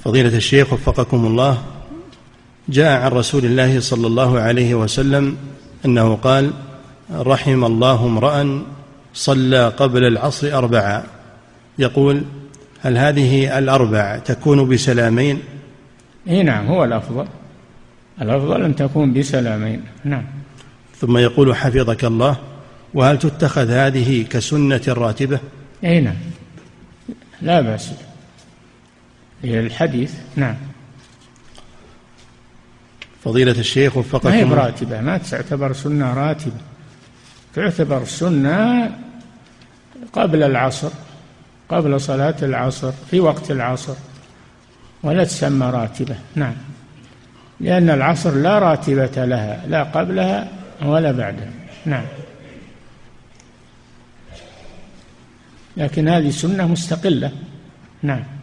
فضيلة الشيخ وفقكم الله، جاء عن رسول الله صلى الله عليه وسلم أنه قال: رحم الله امرأ صلى قبل العصر 4. يقول: هل هذه 4 تكون بسلامين؟ نعم، هو الأفضل أن تكون بسلامين. نعم. ثم يقول حفظك الله: وهل تتخذ هذه كسنة راتبة؟ نعم، لا بأس، هي الحديث. نعم. فضيلة الشيخ وفقكم، ما هي براتبة، ما تعتبر سنة راتبة، تعتبر سنة قبل العصر، قبل صلاة العصر، في وقت العصر، ولا تسمى راتبة. نعم، لأن العصر لا راتبة لها، لا قبلها ولا بعدها. نعم، لكن هذه سنة مستقلة. نعم.